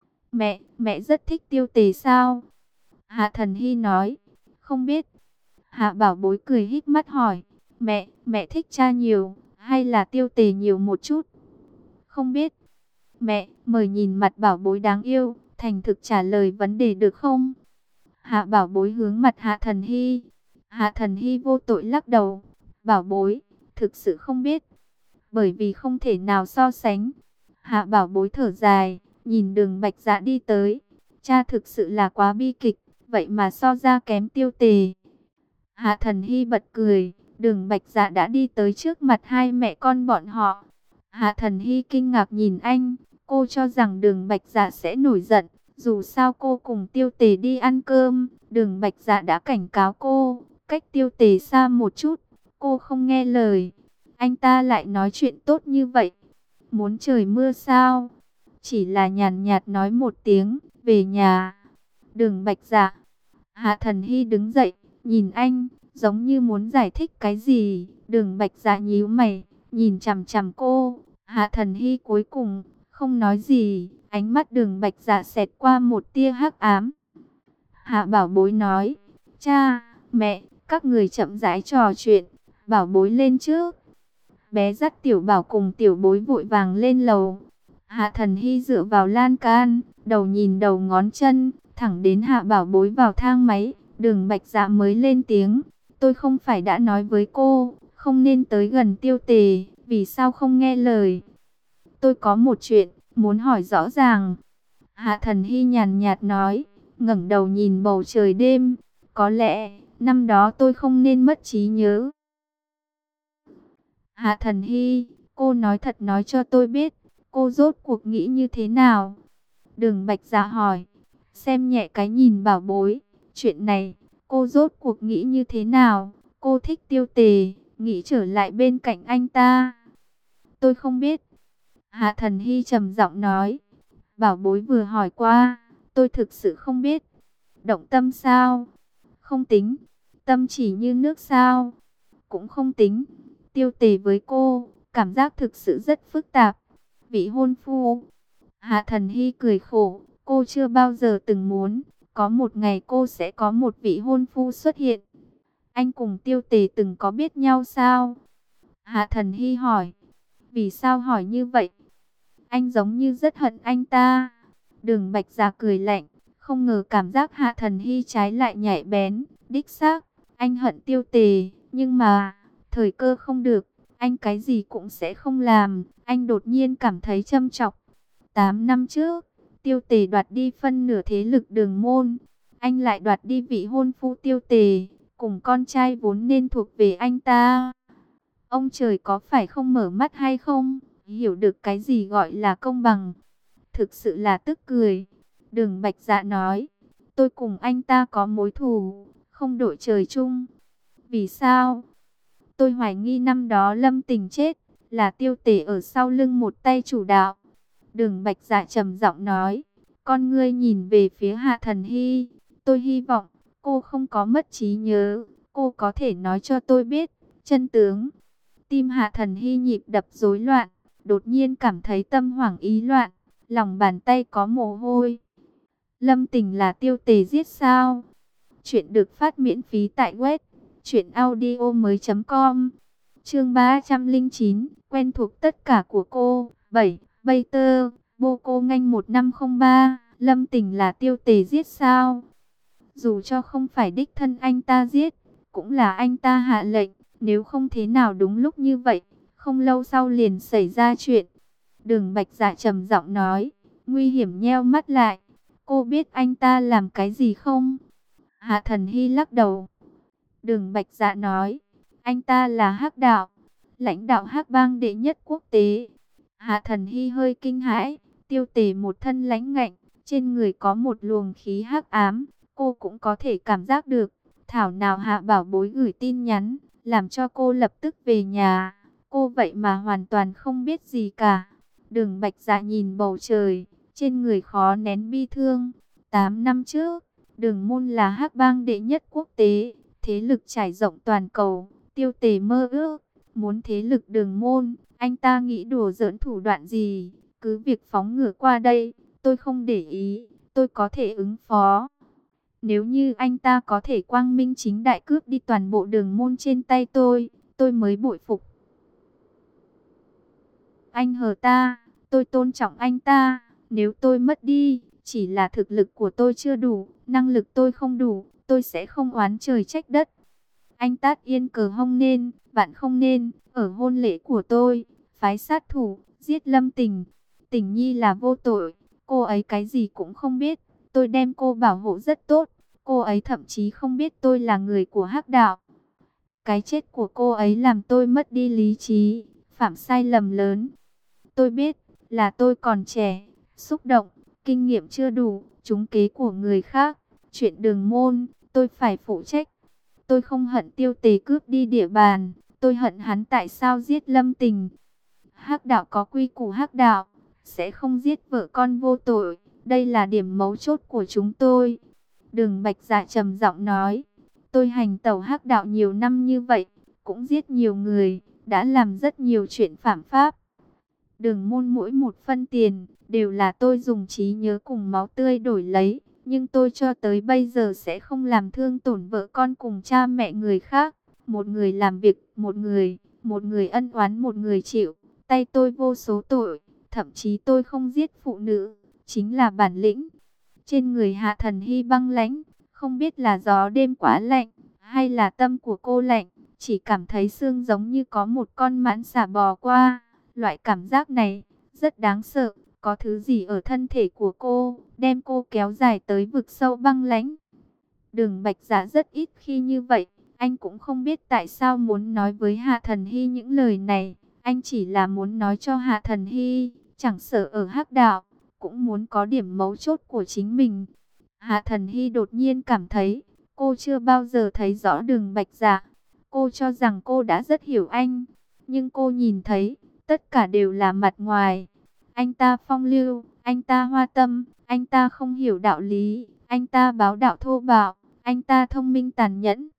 Mẹ rất thích Tiêu Tề sao? Hạ Thần Hy nói, không biết. Hạ Bảo Bối cười híp mắt hỏi, mẹ thích cha nhiều, hay là Tiêu Tề nhiều một chút? Không biết. Mẹ, mời nhìn mặt Bảo Bối đáng yêu, thành thực trả lời vấn đề được không? Hạ Bảo Bối hướng mặt Hạ Thần Hy. Hạ Thần Hy vô tội lắc đầu. Bảo Bối, thực sự không biết. Bởi vì không thể nào so sánh. Hạ Bảo Bối thở dài, nhìn Đường Bạch Dạ đi tới. Cha thực sự là quá bi kịch, vậy mà so ra kém Tiêu Tề. Hạ Thần Hy bật cười, Đường Bạch Dạ đã đi tới trước mặt hai mẹ con bọn họ. Hạ Thần Hy kinh ngạc nhìn anh, cô cho rằng Đường Bạch Dạ sẽ nổi giận. Dù sao cô cùng Tiêu Tề đi ăn cơm, Đường Bạch Dạ đã cảnh cáo cô, cách Tiêu Tề xa một chút, cô không nghe lời. Anh ta lại nói chuyện tốt như vậy, muốn trời mưa sao? Chỉ là nhàn nhạt nói một tiếng, về nhà. Đường Bạch Dạ. Hạ Thần Hy đứng dậy, nhìn anh, giống như muốn giải thích cái gì. Đường Bạch Dạ nhíu mày, nhìn chằm chằm cô. Hạ Thần Hy cuối cùng không nói gì, ánh mắt Đường Bạch Dạ xẹt qua một tia hắc ám. Hạ Bảo Bối nói, cha, mẹ, các người chậm rãi trò chuyện, Bảo Bối lên trước. Bé dắt Tiểu Bảo cùng Tiểu Bối vội vàng lên lầu. Hạ Thần Hy dựa vào lan can, đầu nhìn đầu ngón chân, thẳng đến Hạ Bảo Bối vào thang máy. Đường Bạch Dạ mới lên tiếng, tôi không phải đã nói với cô, không nên tới gần Tiêu Tề, vì sao không nghe lời? Tôi có một chuyện, muốn hỏi rõ ràng. Hạ Thần Hy nhàn nhạt nói, ngẩng đầu nhìn bầu trời đêm. Có lẽ, năm đó tôi không nên mất trí nhớ. Hạ Thần Hy, cô nói thật nói cho tôi biết, cô rốt cuộc nghĩ như thế nào? Đường Bạch Dạ hỏi, xem nhẹ cái nhìn Bảo Bối. Chuyện này, cô rốt cuộc nghĩ như thế nào? Cô thích Tiêu Tề, nghĩ trở lại bên cạnh anh ta. Tôi không biết. Hạ Thần Hy trầm giọng nói. Bảo Bối vừa hỏi qua, tôi thực sự không biết. Động tâm sao? Không tính. Tâm chỉ như nước sao? Cũng không tính. Tiêu Tề với cô, cảm giác thực sự rất phức tạp. Vị hôn phu. Hạ Thần Hy cười khổ, cô chưa bao giờ từng muốn, có một ngày cô sẽ có một vị hôn phu xuất hiện. Anh cùng Tiêu Tề từng có biết nhau sao? Hạ Thần Hy hỏi. Vì sao hỏi như vậy? Anh giống như rất hận anh ta. Đường Bạch Dạ cười lạnh, không ngờ cảm giác Hạ Thần Hy trái lại nhạy bén. Đích xác, anh hận Tiêu Tề, nhưng mà thời cơ không được, anh cái gì cũng sẽ không làm. Anh đột nhiên cảm thấy châm chọc. 8 năm trước, Tiêu Tề đoạt đi phân nửa thế lực Đường Môn, anh lại đoạt đi vị hôn phu Tiêu Tề, cùng con trai vốn nên thuộc về anh ta. Ông trời có phải không mở mắt hay không? Hiểu được cái gì gọi là công bằng? Thực sự là tức cười. Đường Bạch Dạ nói, tôi cùng anh ta có mối thù, không đội trời chung. Vì sao? Tôi hoài nghi năm đó Lâm Tình chết, là Tiêu Tề ở sau lưng một tay chủ đạo. Đường Bạch Dạ trầm giọng nói, con ngươi nhìn về phía Hạ Thần Hy. Tôi hy vọng cô không có mất trí nhớ, cô có thể nói cho tôi biết chân tướng. Tim Hạ Thần Hy nhịp đập rối loạn, đột nhiên cảm thấy tâm hoảng ý loạn, lòng bàn tay có mồ hôi. Lâm Tình là Tiêu Tề giết sao? Chuyện được phát miễn phí tại web truyệnaudiomoi.com. Chương 309, quen thuộc tất cả của cô. 7. Bây tơ, bô cô nganh 1503, Lâm Tình là Tiêu Tề giết sao? Dù cho không phải đích thân anh ta giết, cũng là anh ta hạ lệnh, nếu không thế nào đúng lúc như vậy, không lâu sau liền xảy ra chuyện. Đường Bạch Dạ trầm giọng nói, nguy hiểm nheo mắt lại, cô biết anh ta làm cái gì không? Hạ Thần Hy lắc đầu. Đường Bạch Dạ nói, anh ta là Hắc Đạo, lãnh đạo Hắc Bang đệ nhất quốc tế. Hạ Thần Hy hơi kinh hãi, Tiêu Tề một thân lãnh ngạnh, trên người có một luồng khí hắc ám, cô cũng có thể cảm giác được. Thảo nào Hạ Bảo Bối gửi tin nhắn, làm cho cô lập tức về nhà. Cô vậy mà hoàn toàn không biết gì cả. Đường Bạch Dạ nhìn bầu trời, trên người khó nén bi thương. 8 năm trước, Đường Môn là Hắc Bang đệ nhất quốc tế, thế lực trải rộng toàn cầu. Tiêu Tề mơ ước muốn thế lực Đường Môn, anh ta nghĩ đùa giỡn thủ đoạn gì, cứ việc phóng ngựa qua đây, tôi không để ý, tôi có thể ứng phó. Nếu như anh ta có thể quang minh chính đại cướp đi toàn bộ Đường Môn trên tay tôi mới bội phục. Anh hờ ta, tôi tôn trọng anh ta, nếu tôi mất đi, chỉ là thực lực của tôi chưa đủ, năng lực tôi không đủ, tôi sẽ không oán trời trách đất. Anh tát yên cờ hông nên, bạn không nên, ở hôn lễ của tôi, phái sát thủ, giết Lâm Tình. Tình Nhi là vô tội, cô ấy cái gì cũng không biết, tôi đem cô bảo hộ rất tốt, cô ấy thậm chí không biết tôi là người của Hắc Đạo. Cái chết của cô ấy làm tôi mất đi lý trí, phạm sai lầm lớn. Tôi biết là tôi còn trẻ, xúc động, kinh nghiệm chưa đủ, trúng kế của người khác. Chuyện Đường Môn, tôi phải phụ trách. Tôi không hận Tiêu Tề cướp đi địa bàn, tôi hận hắn tại sao giết Lâm Tình. Hắc Đạo có quy củ Hắc Đạo, sẽ không giết vợ con vô tội, đây là điểm mấu chốt của chúng tôi. Đường Bạch Dạ trầm giọng nói, tôi hành tẩu Hắc Đạo nhiều năm như vậy, cũng giết nhiều người, đã làm rất nhiều chuyện phạm pháp. Đường Môn mỗi một phân tiền, đều là tôi dùng trí nhớ cùng máu tươi đổi lấy. Nhưng tôi cho tới bây giờ sẽ không làm thương tổn vợ con cùng cha mẹ người khác. Một người làm việc, một người ân oán, một người chịu. Tay tôi vô số tội, thậm chí tôi không giết phụ nữ, chính là bản lĩnh. Trên người Hạ Thần Hy băng lãnh, không biết là gió đêm quá lạnh, hay là tâm của cô lạnh. Chỉ cảm thấy xương giống như có một con mãng xà bò qua. Loại cảm giác này rất đáng sợ, có thứ gì ở thân thể của cô, đem cô kéo dài tới vực sâu băng lãnh. Đường Bạch Dạ rất ít khi như vậy, anh cũng không biết tại sao muốn nói với Hạ Thần Hy những lời này. Anh chỉ là muốn nói cho Hạ Thần Hy, chẳng sợ ở Hắc Đạo, cũng muốn có điểm mấu chốt của chính mình. Hạ Thần Hy đột nhiên cảm thấy, cô chưa bao giờ thấy rõ Đường Bạch Dạ. Cô cho rằng cô đã rất hiểu anh, nhưng cô nhìn thấy, tất cả đều là mặt ngoài. Anh ta phong lưu, anh ta hoa tâm, anh ta không hiểu đạo lý, anh ta bá đạo thô bạo, anh ta thông minh tàn nhẫn.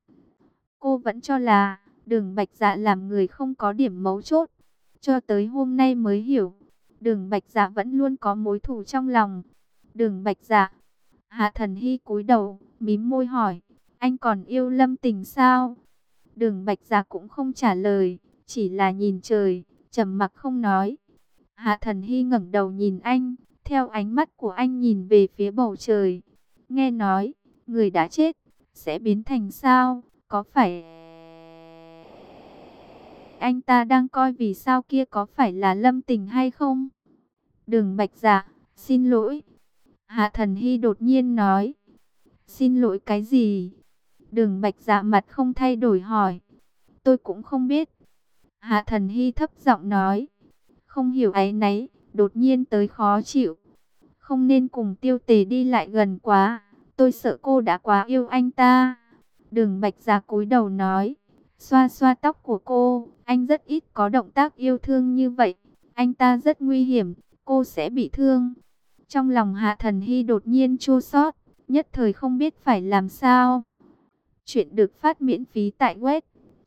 Cô vẫn cho là Đường Bạch Dạ làm người không có điểm mấu chốt. Cho tới hôm nay mới hiểu, Đường Bạch Dạ vẫn luôn có mối thù trong lòng. Đường Bạch Dạ. Hạ Thần Hy cúi đầu, mím môi hỏi, anh còn yêu Lâm Tình sao? Đường Bạch Dạ cũng không trả lời, chỉ là nhìn trời, trầm mặc không nói. Hạ Thần Hy ngẩng đầu nhìn anh, theo ánh mắt của anh nhìn về phía bầu trời. Nghe nói, người đã chết, sẽ biến thành sao? Có phải anh ta đang coi vì sao kia có phải là Lâm Tình hay không? Đường Bạch Dạ, xin lỗi. Hạ Thần Hy đột nhiên nói. Xin lỗi cái gì? Đường Bạch Dạ mặt không thay đổi hỏi. Tôi cũng không biết. Hạ Thần Hy thấp giọng nói. Không hiểu áy náy, đột nhiên tới khó chịu. Không nên cùng Tiêu Tề đi lại gần quá. Tôi sợ cô đã quá yêu anh ta. Đường Bạch Dạ cúi đầu nói. Xoa xoa tóc của cô. Anh rất ít có động tác yêu thương như vậy. Anh ta rất nguy hiểm. Cô sẽ bị thương. Trong lòng Hạ Thần Hy đột nhiên chua xót, nhất thời không biết phải làm sao. Chuyện được phát miễn phí tại web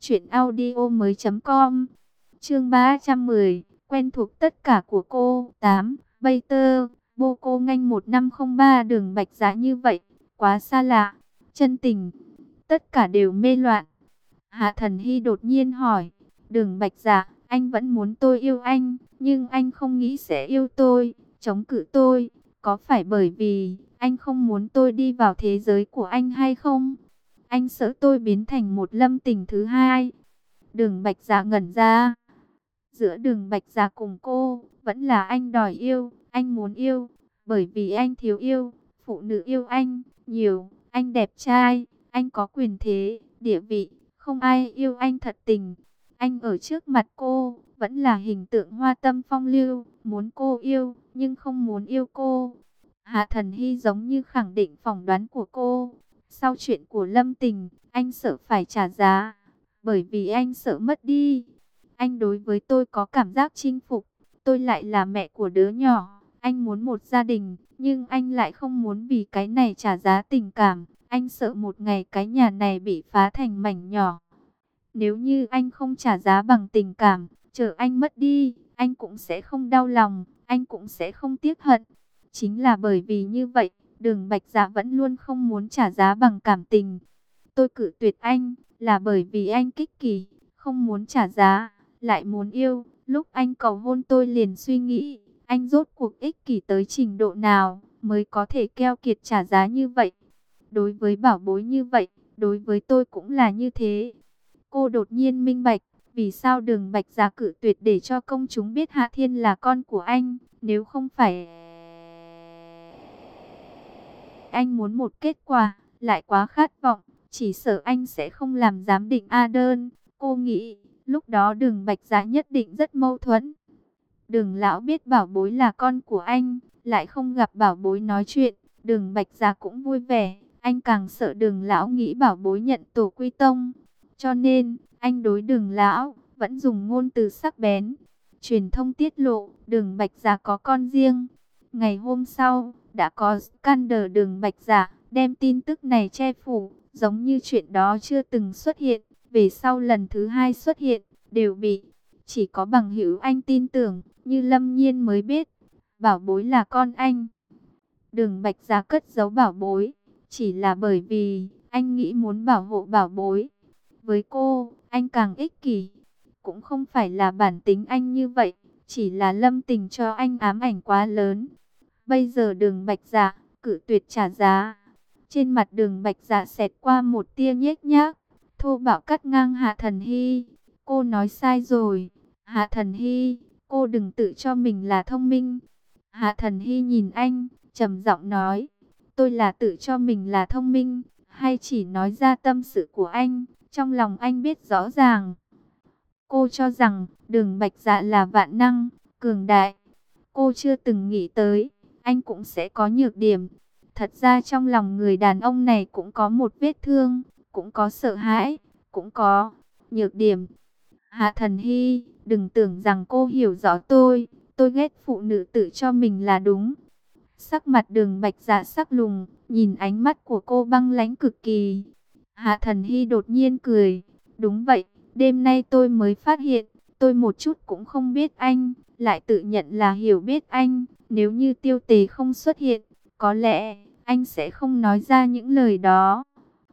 truyệnaudiomoi.com. Chương 310, quen thuộc tất cả của cô. 8. Peter, Boko Nganh 1503. Đường Bạch Dạ như vậy, quá xa lạ, chân tình, tất cả đều mê loạn. Hạ Thần Hy đột nhiên hỏi, Đường Bạch Dạ, anh vẫn muốn tôi yêu anh, nhưng anh không nghĩ sẽ yêu tôi, chống cự tôi. Có phải bởi vì anh không muốn tôi đi vào thế giới của anh hay không? Anh sợ tôi biến thành một Lâm Tình thứ hai. Đường Bạch Dạ ngẩn ra. Giữa Đường Bạch Dạ cùng cô, vẫn là anh đòi yêu, anh muốn yêu, bởi vì anh thiếu yêu, phụ nữ yêu anh nhiều, anh đẹp trai, anh có quyền thế, địa vị, không ai yêu anh thật tình. Anh ở trước mặt cô, vẫn là hình tượng hoa tâm phong lưu, muốn cô yêu, nhưng không muốn yêu cô. Hạ Thần Hy giống như khẳng định phỏng đoán của cô. Sau chuyện của Lâm Tình, anh sợ phải trả giá, bởi vì anh sợ mất đi. Anh đối với tôi có cảm giác chinh phục, tôi lại là mẹ của đứa nhỏ. Anh muốn một gia đình, nhưng anh lại không muốn vì cái này trả giá tình cảm. Anh sợ một ngày cái nhà này bị phá thành mảnh nhỏ. Nếu như anh không trả giá bằng tình cảm, chờ anh mất đi, anh cũng sẽ không đau lòng, anh cũng sẽ không tiếc hận. Chính là bởi vì như vậy, Đường Bạch Dạ vẫn luôn không muốn trả giá bằng cảm tình. Tôi cự tuyệt anh, là bởi vì anh kích kỷ, không muốn trả giá, lại muốn yêu. Lúc anh cầu hôn tôi liền suy nghĩ, anh rốt cuộc ích kỷ tới trình độ nào, mới có thể keo kiệt trả giá như vậy. Đối với bảo bối như vậy, đối với tôi cũng là như thế. Cô đột nhiên minh bạch, vì sao Đường Bạch Dạ cự tuyệt để cho công chúng biết Hạ Thiên là con của anh, nếu không phải anh muốn một kết quả, lại quá khát vọng, chỉ sợ anh sẽ không làm giám định A đơn. Cô nghĩ, lúc đó Đường Bạch Dạ nhất định rất mâu thuẫn. Đường lão biết bảo bối là con của anh, lại không gặp bảo bối nói chuyện, Đường Bạch Dạ cũng vui vẻ, anh càng sợ Đường lão nghĩ bảo bối nhận tổ quy tông. Cho nên, anh đối Đường lão vẫn dùng ngôn từ sắc bén. Truyền thông tiết lộ, Đường Bạch Dạ có con riêng. Ngày hôm sau, đã có scandal Đường Bạch Dạ đem tin tức này che phủ, giống như chuyện đó chưa từng xuất hiện. Về sau lần thứ hai xuất hiện, đều bị chỉ có bằng hữu anh tin tưởng, như Lâm Nhiên mới biết, bảo bối là con anh. Đường Bạch Dạ cất giấu bảo bối, chỉ là bởi vì anh nghĩ muốn bảo hộ bảo bối. Với cô, anh càng ích kỷ, cũng không phải là bản tính anh như vậy, chỉ là Lâm Tình cho anh ám ảnh quá lớn. Bây giờ Đường Bạch Dạ cự tuyệt trả giá. Trên mặt Đường Bạch Dạ xẹt qua một tia nhếch nhác, thô bạo cắt ngang Hạ Thần Hy. Cô nói sai rồi, Hạ Thần Hy, cô đừng tự cho mình là thông minh. Hạ Thần Hy nhìn anh, trầm giọng nói, tôi là tự cho mình là thông minh, hay chỉ nói ra tâm sự của anh, trong lòng anh biết rõ ràng. Cô cho rằng Đường Bạch Dạ là vạn năng, cường đại. Cô chưa từng nghĩ tới, anh cũng sẽ có nhược điểm. Thật ra trong lòng người đàn ông này cũng có một vết thương, cũng có sợ hãi, cũng có nhược điểm. Hạ Thần Hy, đừng tưởng rằng cô hiểu rõ tôi ghét phụ nữ tự cho mình là đúng. Sắc mặt Đường Bạch Dạ sắc lùng, nhìn ánh mắt của cô băng lãnh cực kỳ. Hạ Thần Hy đột nhiên cười, đúng vậy, đêm nay tôi mới phát hiện, tôi một chút cũng không biết anh, lại tự nhận là hiểu biết anh. Nếu như Tiêu Tề không xuất hiện, có lẽ anh sẽ không nói ra những lời đó.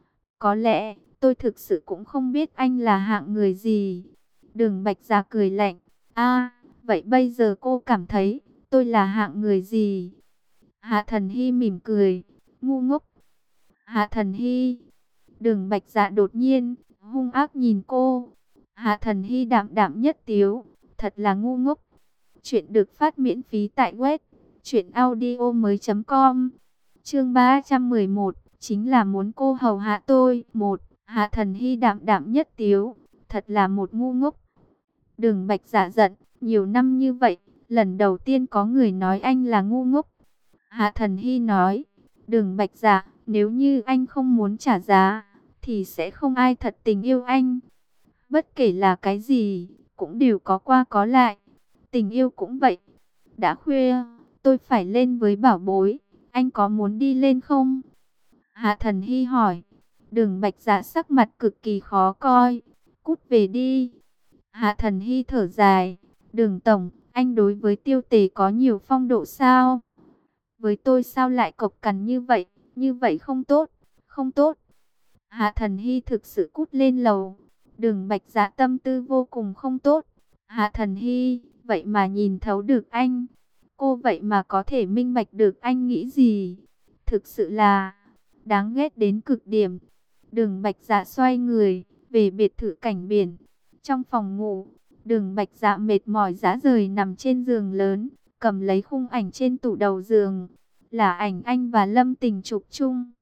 Có lẽ tôi thực sự cũng không biết anh là hạng người gì. Đường Bạch Dạ cười lạnh. À, vậy bây giờ cô cảm thấy tôi là hạng người gì? Hạ Thần Hy mỉm cười, ngu ngốc. Hạ Thần Hy. Đường Bạch Dạ đột nhiên hung ác nhìn cô. Hạ Thần Hy đạm đạm nhất tiếu, thật là ngu ngốc. Chuyện được phát miễn phí tại web truyệnaudiomoi.com. Chương 311, chính là muốn cô hầu hạ tôi. Một, Hạ Thần Hy đạm đạm nhất tiếu, thật là một ngu ngốc. Đường Bạch Dạ giận, nhiều năm như vậy, lần đầu tiên có người nói anh là ngu ngốc. Hạ Thần Hy nói, Đường Bạch Dạ, nếu như anh không muốn trả giá, thì sẽ không ai thật tình yêu anh. Bất kể là cái gì, cũng đều có qua có lại. Tình yêu cũng vậy. Đã khuya, tôi phải lên với bảo bối. Anh có muốn đi lên không? Hạ Thần Hy hỏi. Đường Bạch Dạ sắc mặt cực kỳ khó coi. Cút về đi. Hạ Thần Hy thở dài. Đường Tổng, anh đối với Tiêu Tề có nhiều phong độ sao? Với tôi sao lại cộc cằn như vậy không tốt, không tốt. Hạ Thần Hy thực sự cút lên lầu. Đường Bạch Dạ tâm tư vô cùng không tốt. Hạ Thần Hy, vậy mà nhìn thấu được anh. Cô vậy mà có thể minh bạch được anh nghĩ gì. Thực sự là đáng ghét đến cực điểm. Đường Bạch Dạ xoay người, về biệt thự cảnh biển. Trong phòng ngủ, Đường Bạch Dạ mệt mỏi rã rời nằm trên giường lớn, cầm lấy khung ảnh trên tủ đầu giường. Là ảnh anh và Lâm Tình chụp chung.